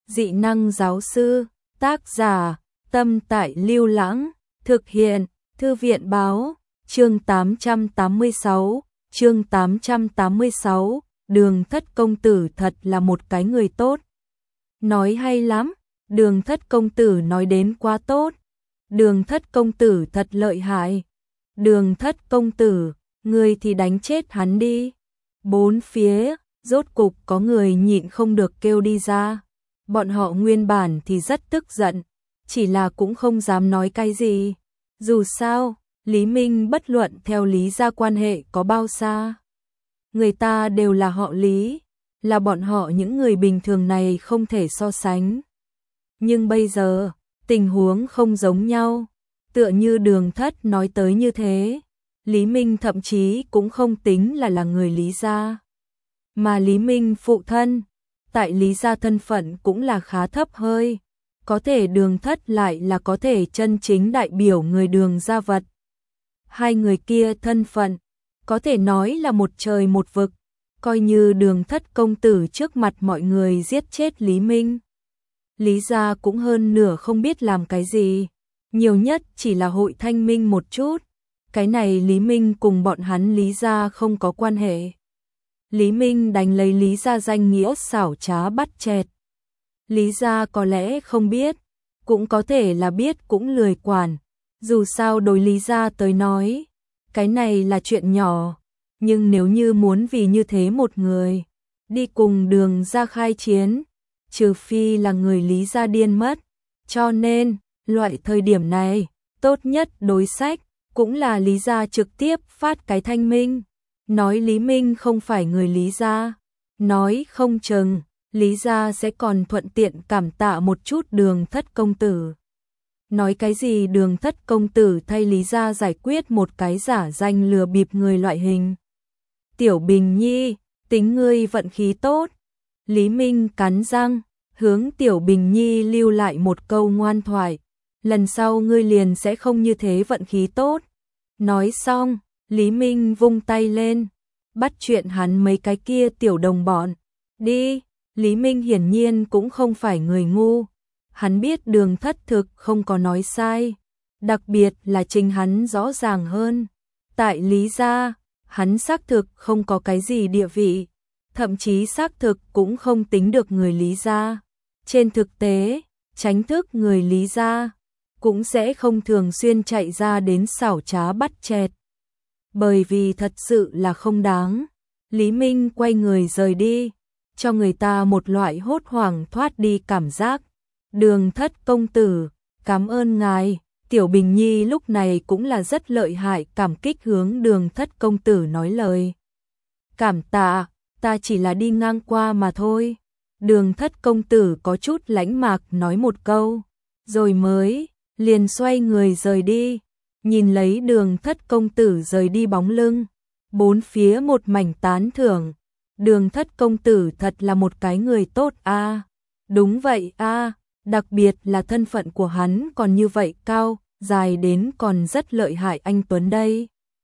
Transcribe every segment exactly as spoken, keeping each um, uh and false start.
Dị năng giáo sư, tác giả, Tâm Tại Lưu Lãng, thực hiện, Thư viện báo, chương tám trăm tám mươi sáu, chương tám trăm tám mươi sáu, Đường Thất công tử thật là một cái người tốt. Nói hay lắm, Đường Thất công tử nói đến quá tốt. Đường Thất công tử thật lợi hại. Đường Thất công tử, người thì đánh chết hắn đi. Bốn phía, rốt cục có người nhịn không được kêu đi ra. Bọn họ nguyên bản thì rất tức giận, chỉ là cũng không dám nói cái gì. Dù sao, Lý Minh bất luận theo Lý gia quan hệ có bao xa, người ta đều là họ Lý, là bọn họ những người bình thường này không thể so sánh. Nhưng bây giờ, tình huống không giống nhau, tựa như Đường Thất nói tới như thế. Lý Minh thậm chí cũng không tính là là người Lý gia, mà Lý Minh phụ thân, tại Lý gia thân phận cũng là khá thấp hơi, có thể Đường Thất lại là có thể chân chính đại biểu người Đường gia vật. Hai người kia thân phận, có thể nói là một trời một vực, coi như Đường Thất công tử trước mặt mọi người giết chết Lý Minh. Lý gia cũng hơn nửa không biết làm cái gì, nhiều nhất chỉ là hội thanh minh một chút. Cái này Lý Minh cùng bọn hắn Lý gia không có quan hệ. Lý Minh đánh lấy Lý gia danh nghĩa xảo trá bắt chẹt. Lý gia có lẽ không biết, cũng có thể là biết cũng lười quản. Dù sao đối Lý gia tới nói, cái này là chuyện nhỏ. Nhưng nếu như muốn vì như thế một người đi cùng Đường gia khai chiến, trừ phi là người Lý gia điên mất. Cho nên, loại thời điểm này, tốt nhất đối sách cũng là Lý gia trực tiếp phát cái thanh minh, nói Lý Minh không phải người Lý gia, nói không chừng Lý gia sẽ còn thuận tiện cảm tạ một chút Đường Thất công tử. Nói cái gì Đường Thất công tử thay Lý gia giải quyết một cái giả danh lừa bịp người loại hình. Tiểu Bình Nhi, tính ngươi vận khí tốt. Lý Minh cắn răng, hướng Tiểu Bình Nhi lưu lại một câu ngoan thoại. Lần sau ngươi liền sẽ không như thế vận khí tốt. Nói xong, Lý Minh vung tay lên, bắt chuyện hắn mấy cái kia tiểu đồng bọn. Đi, Lý Minh hiển nhiên cũng không phải người ngu. Hắn biết Đường Thất thực không có nói sai, đặc biệt là chính hắn rõ ràng hơn. Tại Lý gia, hắn xác thực không có cái gì địa vị, thậm chí xác thực cũng không tính được người Lý gia. Trên thực tế, tránh thức người Lý gia cũng sẽ không thường xuyên chạy ra đến xảo trá bắt chẹt. Bởi vì thật sự là không đáng. Lý Minh quay người rời đi, cho người ta một loại hốt hoảng thoát đi cảm giác. Đường Thất công tử, cảm ơn ngài. Tiểu Bình Nhi lúc này cũng là rất lợi hại, cảm kích hướng Đường Thất công tử nói lời cảm tạ, ta chỉ là đi ngang qua mà thôi. Đường Thất công tử có chút lãnh mạc nói một câu, rồi mới liền xoay người rời đi. Nhìn lấy Đường Thất công tử rời đi bóng lưng, bốn phía một mảnh tán thưởng. Đường Thất công tử thật là một cái người tốt a. À. Đúng vậy a, à. Đặc biệt là thân phận của hắn còn như vậy cao, dài đến còn rất lợi hại anh tuấn đây.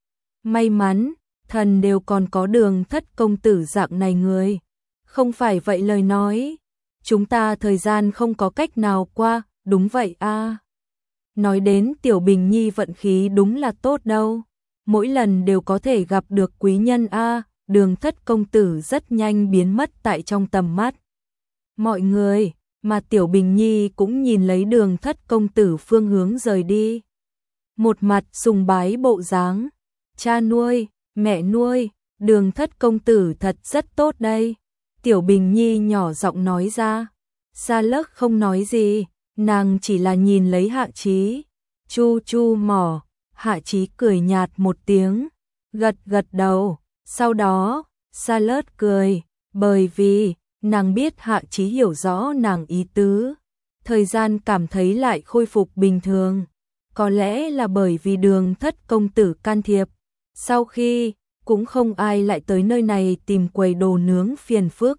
May mắn, thần đều còn có Đường Thất công tử dạng này người. Không phải vậy lời nói, chúng ta thời gian không có cách nào qua, đúng vậy a. À. Nói đến Tiểu Bình Nhi vận khí đúng là tốt đâu, mỗi lần đều có thể gặp được quý nhân a. À. Đường Thất công tử rất nhanh biến mất tại trong tầm mắt mọi người, mà Tiểu Bình Nhi cũng nhìn lấy Đường Thất công tử phương hướng rời đi. Một mặt sùng bái bộ dáng, cha nuôi, mẹ nuôi, Đường Thất công tử thật rất tốt đây. Tiểu Bình Nhi nhỏ giọng nói ra. Sa Lức không nói gì, nàng chỉ là nhìn lấy Hạ Chí, chu chu mỏ. Hạ Chí cười nhạt một tiếng, gật gật đầu. Sau đó, Sa Lức cười, bởi vì nàng biết Hạ Chí hiểu rõ nàng ý tứ. Thời gian cảm thấy lại khôi phục bình thường. Có lẽ là bởi vì Đường Thất công tử can thiệp. Sau khi, cũng không ai lại tới nơi này tìm quầy đồ nướng phiền phức.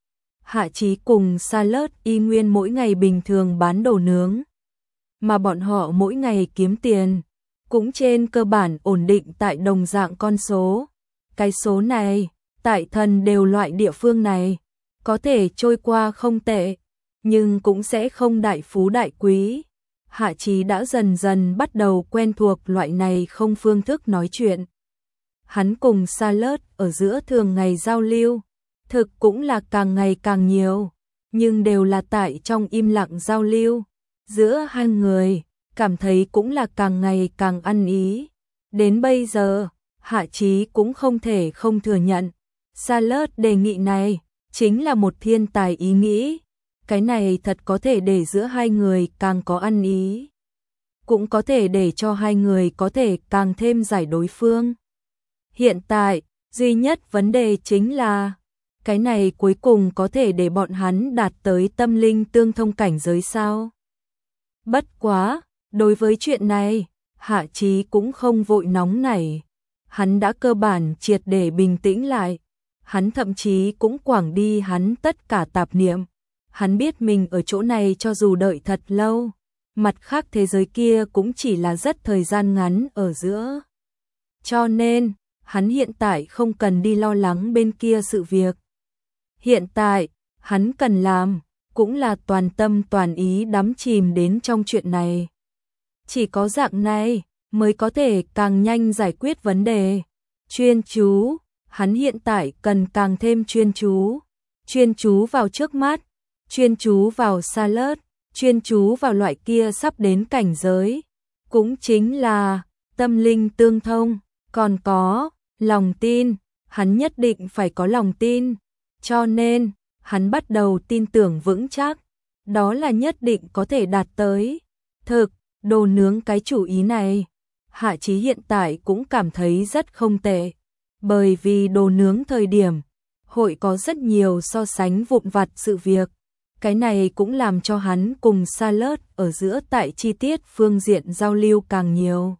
Hạ Chí cùng Sa Lức y nguyên mỗi ngày bình thường bán đồ nướng. Mà bọn họ mỗi ngày kiếm tiền, cũng trên cơ bản ổn định tại đồng dạng con số. Cái số này, tại thần đều loại địa phương này, có thể trôi qua không tệ. nhưng cũng sẽ không đại phú đại quý. Hạ Chí đã dần dần bắt đầu quen thuộc loại này không phương thức nói chuyện. Hắn cùng Charlotte ở giữa thường ngày giao lưu, thực cũng là càng ngày càng nhiều, nhưng đều là tại trong im lặng giao lưu. Giữa hai người, cảm thấy cũng là càng ngày càng ăn ý. Đến bây giờ, Hạ Chí cũng không thể không thừa nhận. Charlotte đề nghị này, chính là một thiên tài ý nghĩ. Cái này thật có thể để giữa hai người càng có ăn ý. Cũng có thể để cho hai người có thể càng thêm giải đối phương. Hiện tại, duy nhất vấn đề chính là, cái này cuối cùng có thể để bọn hắn đạt tới tâm linh tương thông cảnh giới sao? Bất quá, đối với chuyện này, Hạ Chí cũng không vội nóng nảy. Hắn đã cơ bản triệt để bình tĩnh lại. Hắn thậm chí cũng quảng đi hắn tất cả tạp niệm. Hắn biết mình ở chỗ này cho dù đợi thật lâu, mặt khác thế giới kia cũng chỉ là rất thời gian ngắn ở giữa. Cho nên, hắn hiện tại không cần đi lo lắng bên kia sự việc. Hiện tại, hắn cần làm, cũng là toàn tâm toàn ý đắm chìm đến trong chuyện này. Chỉ có dạng này, mới có thể càng nhanh giải quyết vấn đề. Chuyên chú, hắn hiện tại cần càng thêm chuyên chú. Chuyên chú vào trước mắt, chuyên chú vào Charlotte, chuyên chú vào loại kia sắp đến cảnh giới. Cũng chính là tâm linh tương thông, còn có lòng tin, hắn nhất định phải có lòng tin. Cho nên, hắn bắt đầu tin tưởng vững chắc, đó là nhất định có thể đạt tới. Thực, đồ nướng cái chủ ý này, Hạ Chí hiện tại cũng cảm thấy rất không tệ. Bởi vì đồ nướng thời điểm, hội có rất nhiều so sánh vụn vặt sự việc. Cái này cũng làm cho hắn cùng Charlotte ở giữa tại chi tiết phương diện giao lưu càng nhiều.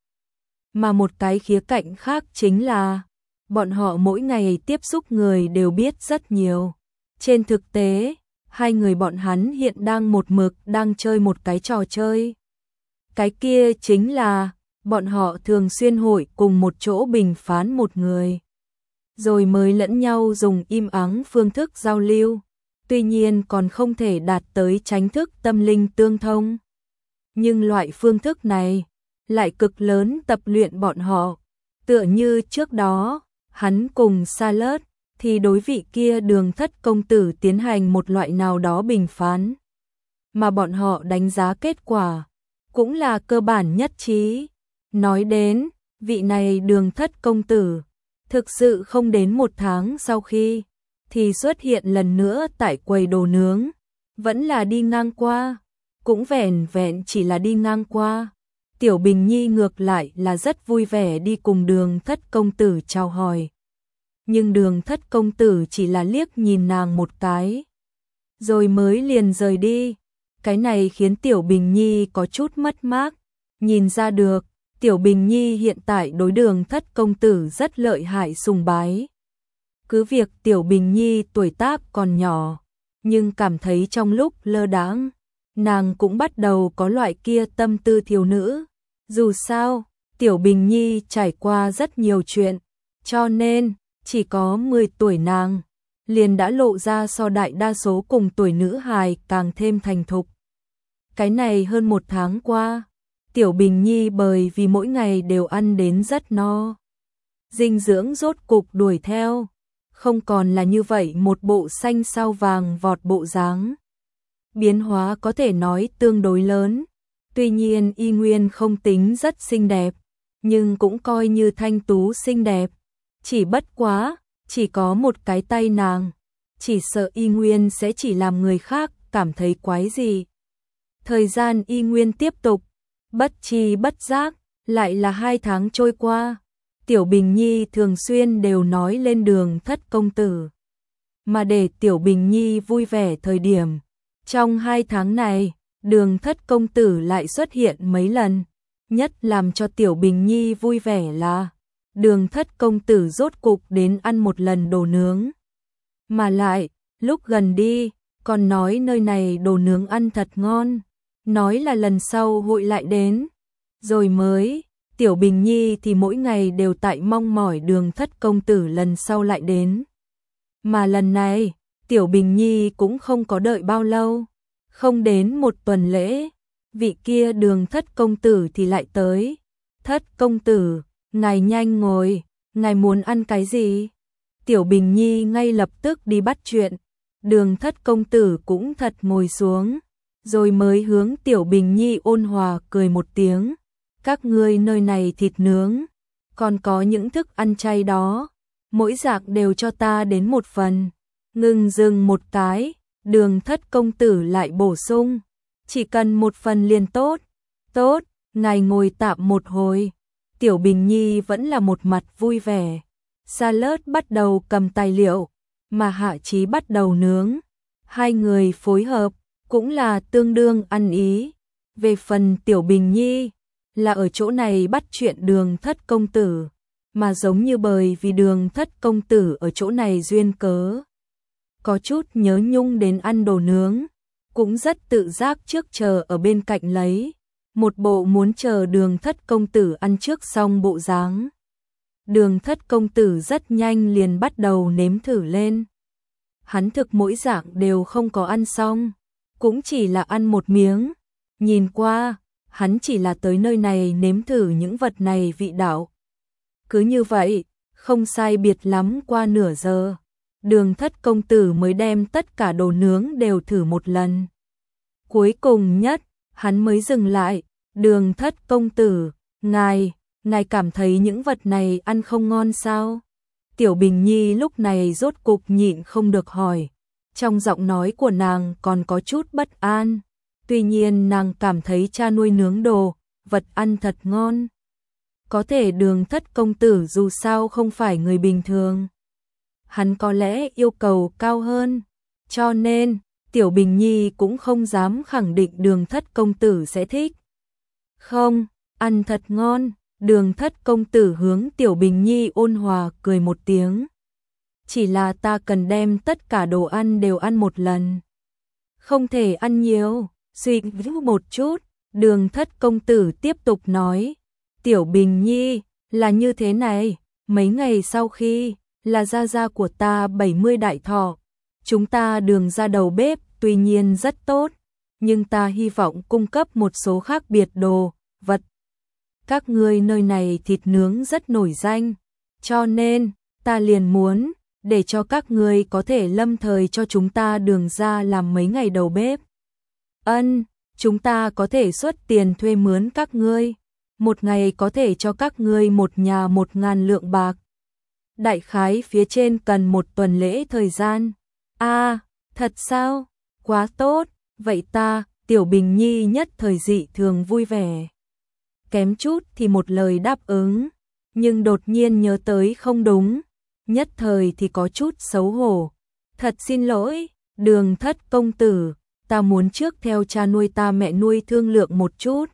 Mà một cái khía cạnh khác chính là, bọn họ mỗi ngày tiếp xúc người đều biết rất nhiều. Trên thực tế, hai người bọn hắn hiện đang một mực đang chơi một cái trò chơi. Cái kia chính là, bọn họ thường xuyên hội cùng một chỗ bình phán một người. Rồi mới lẫn nhau dùng im ắng phương thức giao lưu. Tuy nhiên còn không thể đạt tới chánh thức tâm linh tương thông. Nhưng loại phương thức này, lại cực lớn tập luyện bọn họ. Tựa như trước đó, hắn cùng Charlotte, thì đối vị kia Đường Thất công tử tiến hành một loại nào đó bình phán. Mà bọn họ đánh giá kết quả, cũng là cơ bản nhất trí. Nói đến, vị này Đường Thất công tử, thực sự không đến một tháng sau khi, thì xuất hiện lần nữa tại quầy đồ nướng. Vẫn là đi ngang qua, cũng vẻn vẹn chỉ là đi ngang qua. Tiểu Bình Nhi ngược lại là rất vui vẻ đi cùng Đường Thất công tử chào hỏi. Nhưng Đường Thất công tử chỉ là liếc nhìn nàng một cái, rồi mới liền rời đi. Cái này khiến Tiểu Bình Nhi có chút mất mát. Nhìn ra được, Tiểu Bình Nhi hiện tại đối Đường Thất công tử rất lợi hại sùng bái. Cứ việc Tiểu Bình Nhi tuổi tác còn nhỏ, nhưng cảm thấy trong lúc lơ đãng, nàng cũng bắt đầu có loại kia tâm tư thiếu nữ. Dù sao, Tiểu Bình Nhi trải qua rất nhiều chuyện, cho nên, chỉ có mười tuổi nàng, liền đã lộ ra so đại đa số cùng tuổi nữ hài càng thêm thành thục. Cái này hơn một tháng qua, Tiểu Bình Nhi bởi vì mỗi ngày đều ăn đến rất no. Dinh dưỡng rốt cục đuổi theo, không còn là như vậy một bộ xanh sao vàng vọt bộ dáng. Biến hóa có thể nói tương đối lớn, tuy nhiên y nguyên không tính rất xinh đẹp, nhưng cũng coi như thanh tú xinh đẹp. Chỉ bất quá, chỉ có một cái tay nàng, chỉ sợ y nguyên sẽ chỉ làm người khác cảm thấy quái gì. Thời gian y nguyên tiếp tục, bất chi bất giác, lại là hai tháng trôi qua. Tiểu Bình Nhi thường xuyên đều nói lên Đường Thất công tử. Mà để Tiểu Bình Nhi vui vẻ thời điểm, trong hai tháng này, Đường Thất công tử lại xuất hiện mấy lần. Nhất làm cho Tiểu Bình Nhi vui vẻ là, Đường Thất công tử rốt cục đến ăn một lần đồ nướng. Mà lại, lúc gần đi, còn nói nơi này đồ nướng ăn thật ngon, nói là lần sau hội lại đến. Rồi mới, Tiểu Bình Nhi thì mỗi ngày đều tại mong mỏi Đường Thất công tử lần sau lại đến. Mà lần này, Tiểu Bình Nhi cũng không có đợi bao lâu, Không đến một tuần lễ, vị kia Đường Thất công tử thì lại tới. Thất công tử, ngài nhanh ngồi, ngài muốn ăn cái gì? Tiểu Bình Nhi ngay lập tức đi bắt chuyện. Đường Thất công tử cũng thật ngồi xuống, rồi mới hướng Tiểu Bình Nhi ôn hòa cười một tiếng. Các ngươi nơi này thịt nướng, còn có những thức ăn chay đó, mỗi dạng đều cho ta đến một phần. Ngừng dừng một cái, Đường Thất công tử lại bổ sung, chỉ cần một phần liền tốt. Tốt, ngài ngồi tạm một hồi. Tiểu Bình Nhi vẫn là một mặt vui vẻ. Salad bắt đầu cầm tài liệu, mà Hạ Chí bắt đầu nướng. Hai người phối hợp, cũng là tương đương ăn ý. Về phần Tiểu Bình Nhi, là ở chỗ này bắt chuyện Đường Thất công tử, mà giống như bởi vì Đường Thất công tử ở chỗ này duyên cớ. Có chút nhớ nhung đến ăn đồ nướng, cũng rất tự giác trước chờ ở bên cạnh lấy. Một bộ muốn chờ Đường Thất công tử ăn trước xong bộ dáng. Đường Thất công tử rất nhanh liền bắt đầu nếm thử lên. Hắn thực mỗi dạng đều không có ăn xong, cũng chỉ là ăn một miếng. Nhìn qua, hắn chỉ là tới nơi này nếm thử những vật này vị đạo. Cứ như vậy, không sai biệt lắm qua nửa giờ, Đường Thất công tử mới đem tất cả đồ nướng đều thử một lần. Cuối cùng nhất, hắn mới dừng lại. Đường Thất công tử, ngài, ngài cảm thấy những vật này ăn không ngon sao? Tiểu Bình Nhi lúc này rốt cục nhịn không được hỏi. Trong giọng nói của nàng còn có chút bất an. Tuy nhiên nàng cảm thấy cha nuôi nướng đồ, vật ăn thật ngon. Có thể Đường Thất công tử dù sao không phải người bình thường. Hắn có lẽ yêu cầu cao hơn. Cho nên, Tiểu Bình Nhi cũng không dám khẳng định Đường Thất công tử sẽ thích. Không, ăn thật ngon. Đường Thất công tử hướng Tiểu Bình Nhi ôn hòa cười một tiếng. Chỉ là ta cần đem tất cả đồ ăn đều ăn một lần. Không thể ăn nhiều. Suy nghĩ một chút, Đường Thất công tử tiếp tục nói. Tiểu Bình Nhi, là như thế này, mấy ngày sau khi là gia gia của ta bảy mươi đại thọ, chúng ta Đường ra đầu bếp tuy nhiên rất tốt, nhưng ta hy vọng cung cấp một số khác biệt đồ, vật. Các ngươi nơi này thịt nướng rất nổi danh, cho nên ta liền muốn để cho các ngươi có thể lâm thời cho chúng ta Đường ra làm mấy ngày đầu bếp. Ân, chúng ta có thể xuất tiền thuê mướn các ngươi, một ngày có thể cho các ngươi một nhà một ngàn lượng bạc. Đại khái phía trên cần một tuần lễ thời gian. A, à, thật sao? Quá tốt, vậy ta, Tiểu Bình Nhi nhất thời dị thường vui vẻ. Kém chút thì một lời đáp ứng, nhưng đột nhiên nhớ tới không đúng, nhất thời thì có chút xấu hổ. Thật xin lỗi, Đường Thất công tử, ta muốn trước theo cha nuôi ta mẹ nuôi thương lượng một chút.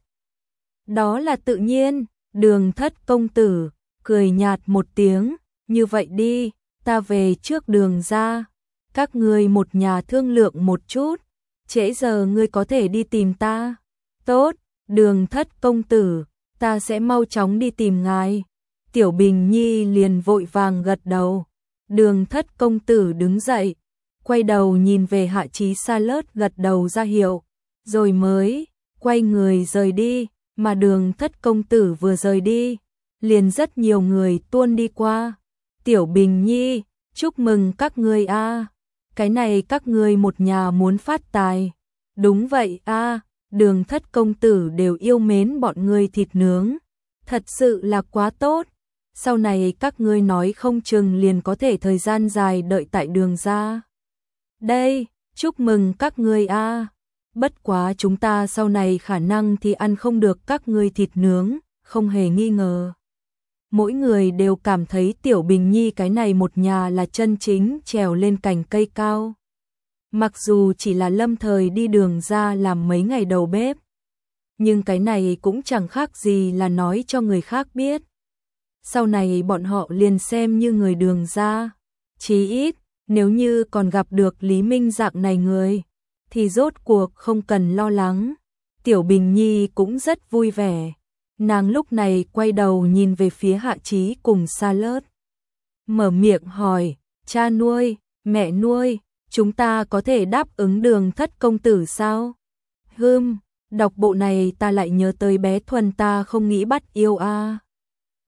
Đó là tự nhiên, Đường Thất công tử, cười nhạt một tiếng, như vậy đi, ta về trước Đường ra, các ngươi một nhà thương lượng một chút, trễ giờ ngươi có thể đi tìm ta. Tốt, Đường Thất công tử, ta sẽ mau chóng đi tìm ngài. Tiểu Bình Nhi liền vội vàng gật đầu. Đường Thất công tử đứng dậy, quay đầu nhìn về Hạ Chí Salad gật đầu ra hiệu, rồi mới quay người rời đi, mà Đường Thất công tử vừa rời đi, liền rất nhiều người tuôn đi qua. Tiểu Bình Nhi, chúc mừng các ngươi a, cái này các ngươi một nhà muốn phát tài. Đúng vậy a, Đường Thất công tử đều yêu mến bọn ngươi thịt nướng, thật sự là quá tốt. Sau này các ngươi nói không chừng liền có thể thời gian dài đợi tại Đường ra. Đây, chúc mừng các ngươi a. Bất quá chúng ta sau này khả năng thì ăn không được các ngươi thịt nướng, không hề nghi ngờ. Mỗi người đều cảm thấy Tiểu Bình Nhi cái này một nhà là chân chính trèo lên cành cây cao. Mặc dù chỉ là lâm thời đi Đường ra làm mấy ngày đầu bếp, nhưng cái này cũng chẳng khác gì là nói cho người khác biết. Sau này bọn họ liền xem như người Đường ra. Chí ít, nếu như còn gặp được Lý Minh dạng này người, thì rốt cuộc không cần lo lắng. Tiểu Bình Nhi cũng rất vui vẻ. Nàng lúc này quay đầu nhìn về phía Hạ Chí cùng Salad. Mở miệng hỏi, cha nuôi, mẹ nuôi, chúng ta có thể đáp ứng Đường Thất công tử sao? Hừm, đọc bộ này ta lại nhớ tới bé Thuần ta không nghĩ bắt yêu a.